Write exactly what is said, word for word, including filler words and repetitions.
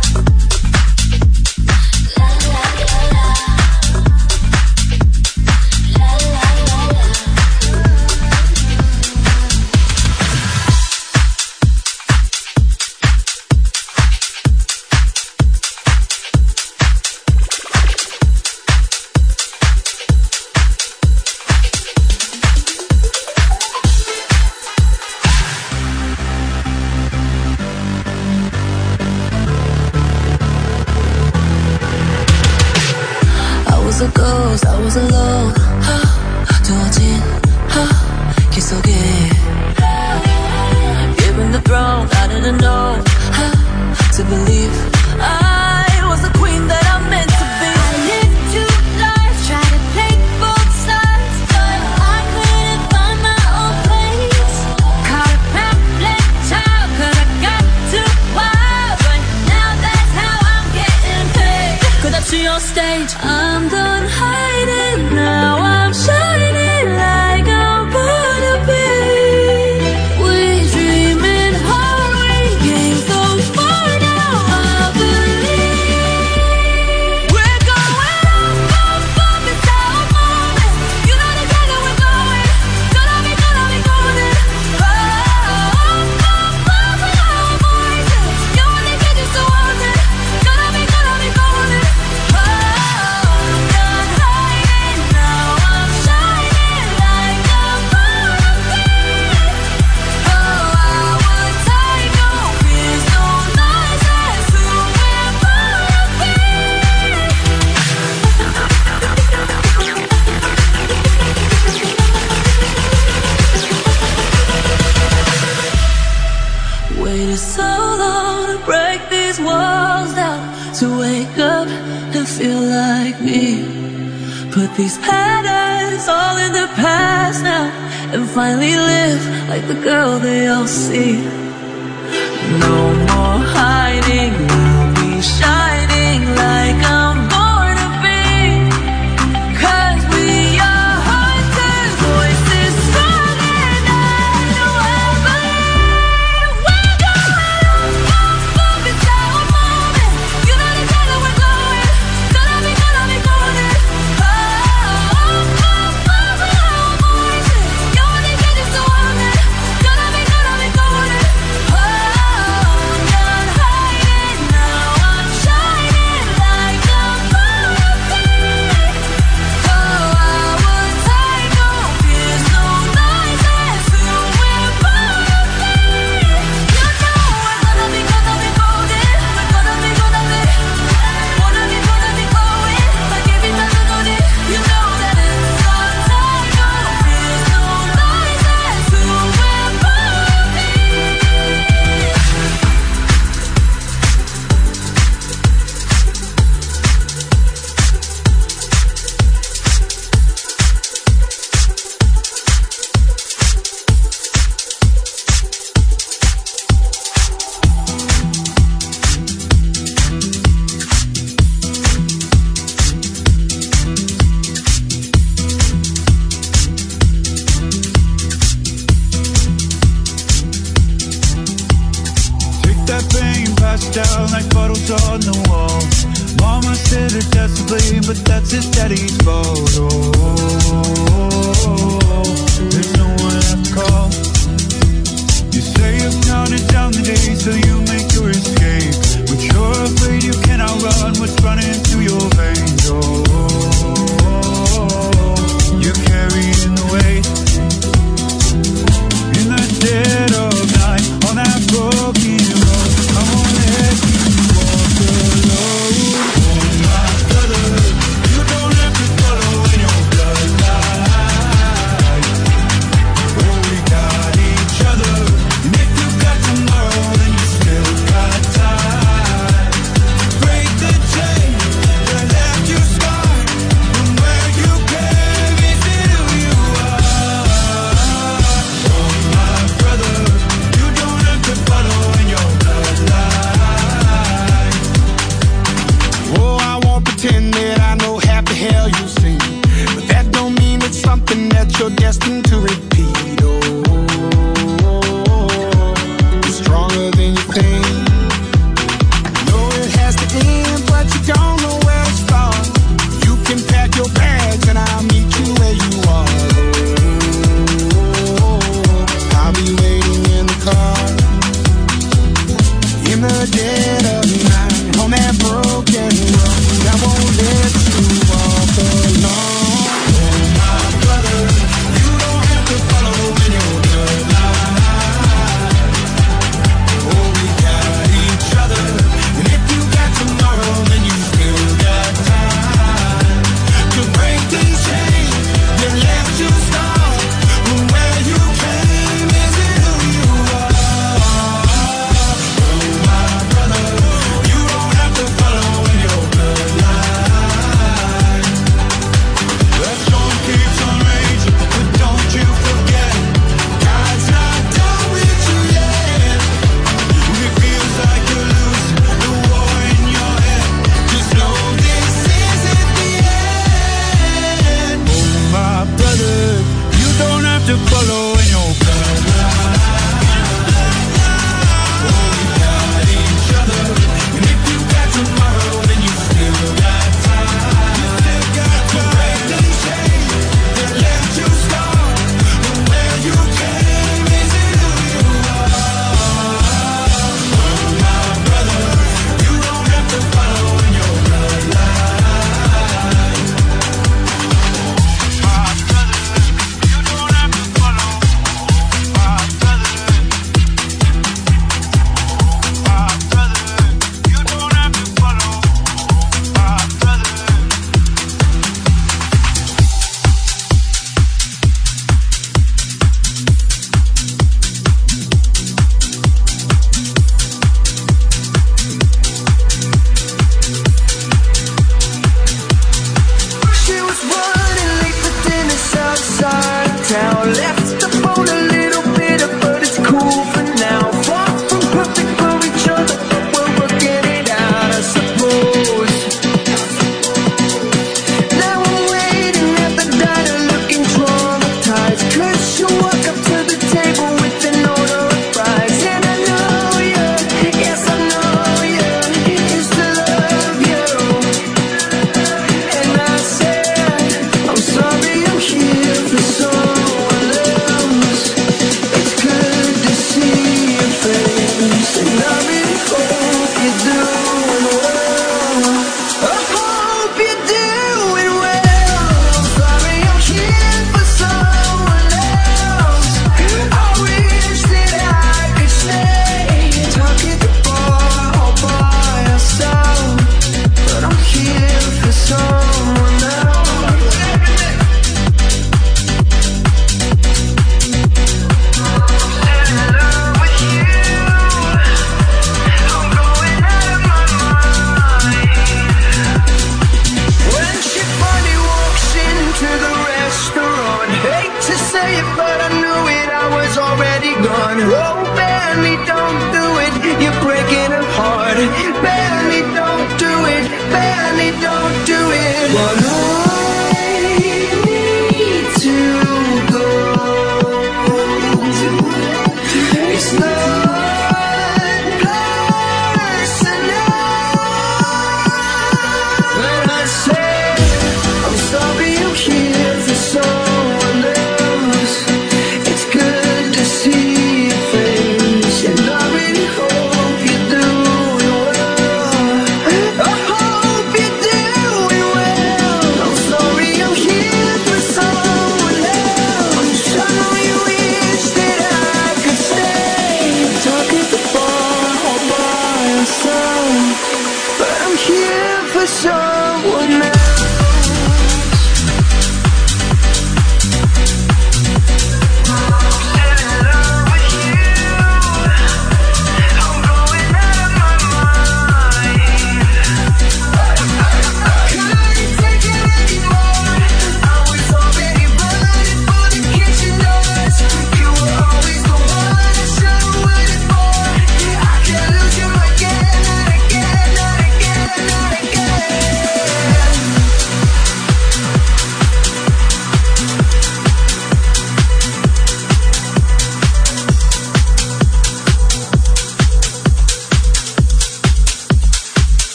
Shine away, but that's his daddy's fault. Oh, there's no one left to call. You say you've counted down the days till you make your escape, but you're afraid you cannot run what's running through your veins. Oh, you're carrying the weight in the dead of night on that broken road. I won't let you walk alone. Oh, my brother, you don't have to follow in your bloodline. Oh, we got each other, and if you got tomorrow, then you still got time. Break the chain that left you scarred from where you came into who you are. Oh, my brother, you don't have to follow in your bloodline. Oh, I won't pretend that I know half the hell you've seen, but that don't mean it's something that you're destined to repeat. Oh, it's stronger than you think. Know it has to end, but you don't know where to start. You can pack your bags and I'll meet you where you are. Oh, I'll be waiting in the car in the dead of night on that broken road. I won't let you walk alone. Oh, my brother, you don't have to follow in your bloodline. Oh, we got each other, and if you got tomorrow, then you still got time to break these chains that left you scarred from where you came into who you are. Oh, my brother, you don't have to follow in your bloodline. The storm keeps on raging, but don't you forget, God's not done with you yet. When it feels like you're losing the war in your head, just know this isn't the end. Oh, my brother, you don't have to follow in your bloodline. Oh, we got each other, and if you got tomorrow, then you still got time. To break these chains that left you scarred from where you came into who you are. Oh, my brother, you don't have to follow in your bloodline. My brother, you don't have to follow. My brother, my brother, you don't have to follow. My brother. She was running late for dinner outside town. Left the phone a little bitter, but it's cool for now. Far from perfect for each other, but we're working it out, I suppose. Now I'm waiting at the diner looking traumatized, 'cause you walk up to the table with an order of fries. And I know you, yes I know you, used to love you. And I said, I'm sorry, I'm here for someone else. It's good to see your face, and I really hope you're doing well. I hope you're doing well. I'm sorry, I'm here for someone else. I wish that I could stay, talk at the bar all by yourself, but I'm here for someone else. In love with you, I'm going out of my mind. When she finally walks into the restaurant, hate to say it, but I knew it, I was already gone. Oh, Bentley, don't do it, you're breaking her heart. Bentley,